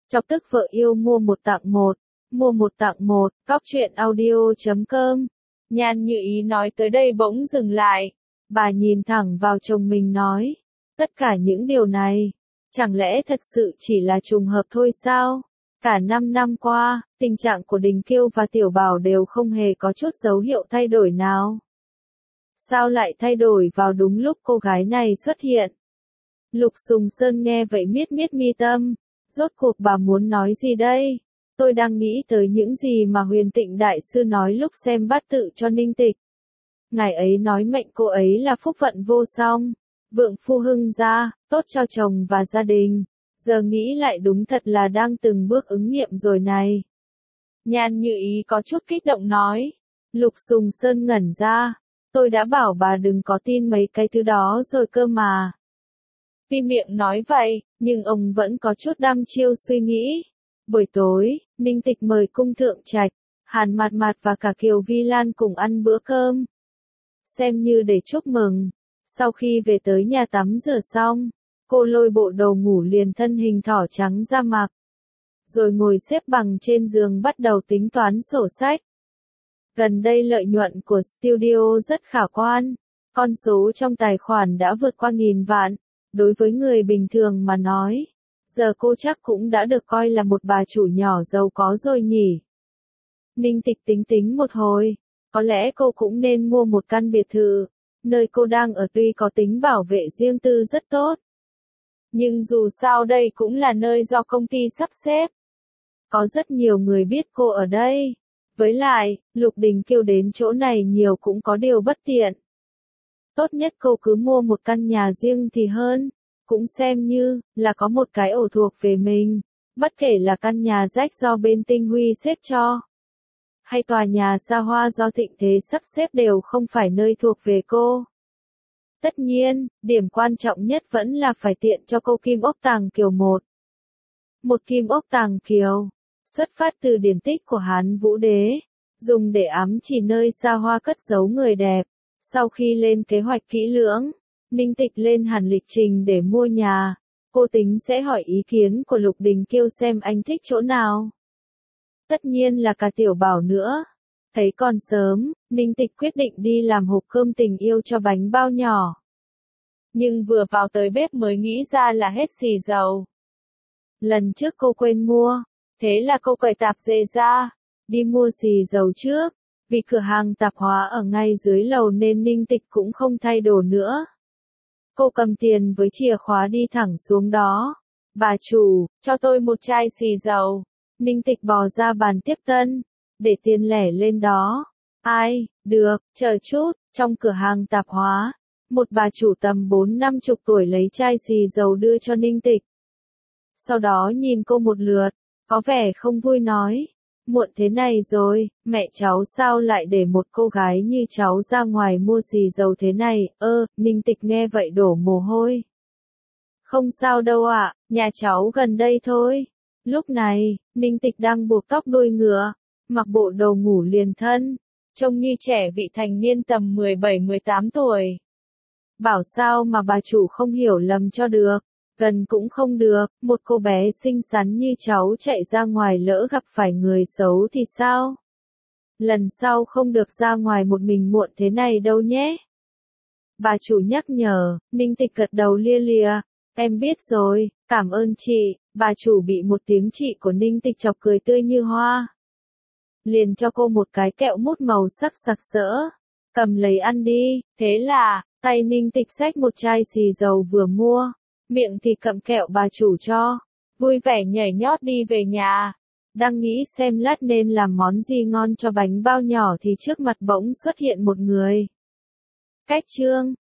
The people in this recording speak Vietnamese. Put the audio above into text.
Chọc tức vợ yêu mua một tặng một. Mua một tặng một, cóc.truyện.audio.com. Nhan Như Ý nói tới đây bỗng dừng lại. Bà nhìn thẳng vào chồng mình nói. Tất cả những điều này, chẳng lẽ thật sự chỉ là trùng hợp thôi sao? Cả 5 năm qua, tình trạng của Đình Kiêu và Tiểu Bảo đều không hề có chút dấu hiệu thay đổi nào. Sao lại thay đổi vào đúng lúc cô gái này xuất hiện? Lục Sùng Sơn nghe vậy miết miết mi tâm. Rốt cuộc bà muốn nói gì đây? Tôi đang nghĩ tới những gì mà Huyền Tịnh Đại Sư nói lúc xem bát tự cho Ninh Tịch. Ngài ấy nói mệnh cô ấy là phúc vận vô song, vượng phu hưng gia, tốt cho chồng và gia đình. Giờ nghĩ lại đúng thật là đang từng bước ứng nghiệm rồi này. Nhan Như Ý có chút kích động nói. Lục Sùng Sơn ngẩn ra. Tôi đã bảo bà đừng có tin mấy cái thứ đó rồi cơ mà. Tuy miệng nói vậy, nhưng ông vẫn có chút đăm chiêu suy nghĩ. Buổi tối, Ninh Tịch mời Cung Thượng Trạch, Hàn Mạt Mạt và cả Kiều Vi Lan cùng ăn bữa cơm. Xem như để chúc mừng. Sau khi về tới nhà tắm rửa xong, cô lôi bộ đồ ngủ liền thân hình thỏ trắng ra mặc. Rồi ngồi xếp bằng trên giường bắt đầu tính toán sổ sách. Gần đây lợi nhuận của studio rất khả quan. Con số trong tài khoản đã vượt qua 1.000 vạn. Đối với người bình thường mà nói, giờ cô chắc cũng đã được coi là một bà chủ nhỏ giàu có rồi nhỉ. Ninh Tịch tính tính một hồi, có lẽ cô cũng nên mua một căn biệt thự. Nơi cô đang ở tuy có tính bảo vệ riêng tư rất tốt, nhưng dù sao đây cũng là nơi do công ty sắp xếp. Có rất nhiều người biết cô ở đây. Với lại, Lục Đình Kiêu đến chỗ này nhiều cũng có điều bất tiện. Tốt nhất cô cứ mua một căn nhà riêng thì hơn, cũng xem như là có một cái ổ thuộc về mình, bất kể là căn nhà rách do bên Tinh Huy xếp cho, hay tòa nhà xa hoa do Thịnh Thế sắp xếp đều không phải nơi thuộc về cô. Tất nhiên, điểm quan trọng nhất vẫn là phải tiện cho cô Kim Ốc Tàng Kiều một. Một Kim Ốc Tàng Kiều, xuất phát từ điển tích của Hán Vũ Đế, dùng để ám chỉ nơi xa hoa cất giấu người đẹp. Sau khi lên kế hoạch kỹ lưỡng, Ninh Tịch lên hẳn lịch trình để mua nhà. Cô tính sẽ hỏi ý kiến của Lục Đình Kiêu xem anh thích chỗ nào. Tất nhiên là cả Tiểu Bảo nữa. Thấy còn sớm, Ninh Tịch quyết định đi làm hộp cơm tình yêu cho bánh bao nhỏ. Nhưng vừa vào tới bếp mới nghĩ ra là hết xì dầu. Lần trước cô quên mua, thế là cô cởi tạp dề ra, đi mua xì dầu trước. Vì cửa hàng tạp hóa ở ngay dưới lầu nên Ninh Tịch cũng không thay đồ nữa. Cô cầm tiền với chìa khóa đi thẳng xuống đó. Bà chủ, cho tôi một chai xì dầu. Ninh Tịch bò ra bàn tiếp tân, để tiền lẻ lên đó. Ai, được, chờ chút, trong cửa hàng tạp hóa. Một bà chủ tầm 40-50 tuổi lấy chai xì dầu đưa cho Ninh Tịch. Sau đó nhìn cô một lượt, có vẻ không vui nói. Muộn thế này rồi, mẹ cháu sao lại để một cô gái như cháu ra ngoài mua xì dầu thế này, Ninh Tịch nghe vậy đổ mồ hôi. Không sao đâu ạ, nhà cháu gần đây thôi. Lúc này, Ninh Tịch đang buộc tóc đuôi ngựa, mặc bộ đồ ngủ liền thân, trông như trẻ vị thành niên tầm 17-18 tuổi. Bảo sao mà bà chủ không hiểu lầm cho được. Gần cũng không được, một cô bé xinh xắn như cháu chạy ra ngoài lỡ gặp phải người xấu thì sao? Lần sau không được ra ngoài một mình muộn thế này đâu nhé. Bà chủ nhắc nhở, Ninh Tịch gật đầu lia lịa, em biết rồi, cảm ơn chị. Bà chủ bị một tiếng chị của Ninh Tịch chọc cười tươi như hoa. Liền cho cô một cái kẹo mút màu sắc sặc sỡ, cầm lấy ăn đi. Thế là, tay Ninh Tịch xách một chai xì dầu vừa mua. Miệng thì cầm kẹo bà chủ cho, vui vẻ nhảy nhót đi về nhà. Đang nghĩ xem lát nên làm món gì ngon cho bánh bao nhỏ thì trước mặt bỗng xuất hiện một người. Cách chương